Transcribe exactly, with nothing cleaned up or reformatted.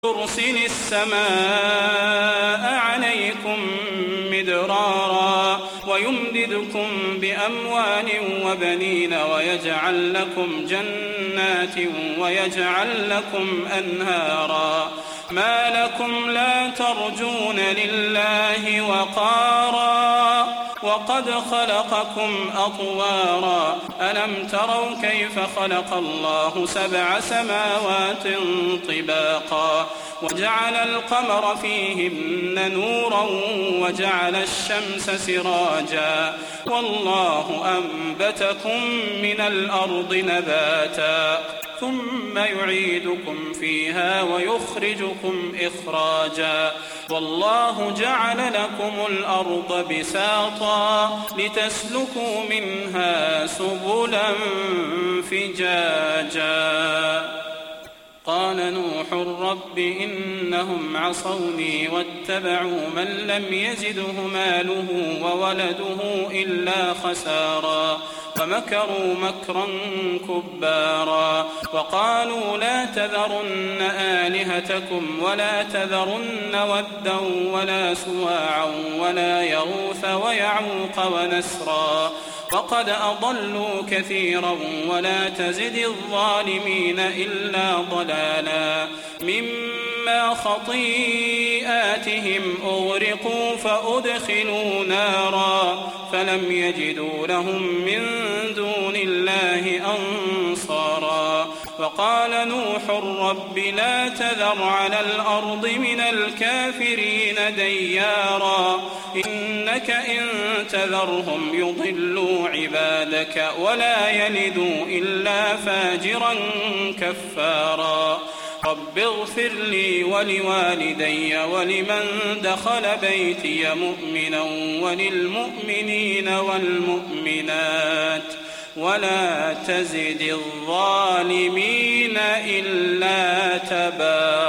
يرسل السماء عليكم مدرارا ويمددكم بأموال وبنين ويجعل لكم جنات ويجعل لكم أنهارا ما لكم لا ترجون لله وقارا وقد خلقكم أطوارا ألم تروا كيف خلق الله سبع سماوات طباقا وجعل القمر فيهن نورا وجعل الشمس سراجا والله أنبتكم من الأرض نباتا ثم يعيدكم فيها ويخرجكم إخراجا والله جعل لكم الأرض بساطا لتسلكوا منها سبلا فجاجا قال نوح رب إنهم عصوني واتبعوا من لم يزده ماله وولده إلا خسارا ومكروا مكرا كبارا وقالوا لا تذرن آلهتكم ولا تذرن ودا ولا سواعا ولا يغوث ويعوق ونسرا وقد أضلوا كثيرا ولا تزد الظالمين إلا ضلالا مما خطيئاتهم أغرقوا فأدخلوا نارا فلم يجدوا لهم من دون الله أنصارا وقال نوح رب لا تذر على الأرض من الكافرين ديارا إنك إن تذرهم يضلوا عبادك ولا يلدوا إلا فاجرا كفارا رب اغفر لي ولوالدي ولمن دخل بيتي مؤمنا وللمؤمنين والمؤمنات ولا تزد الظالمين إلا تبارا.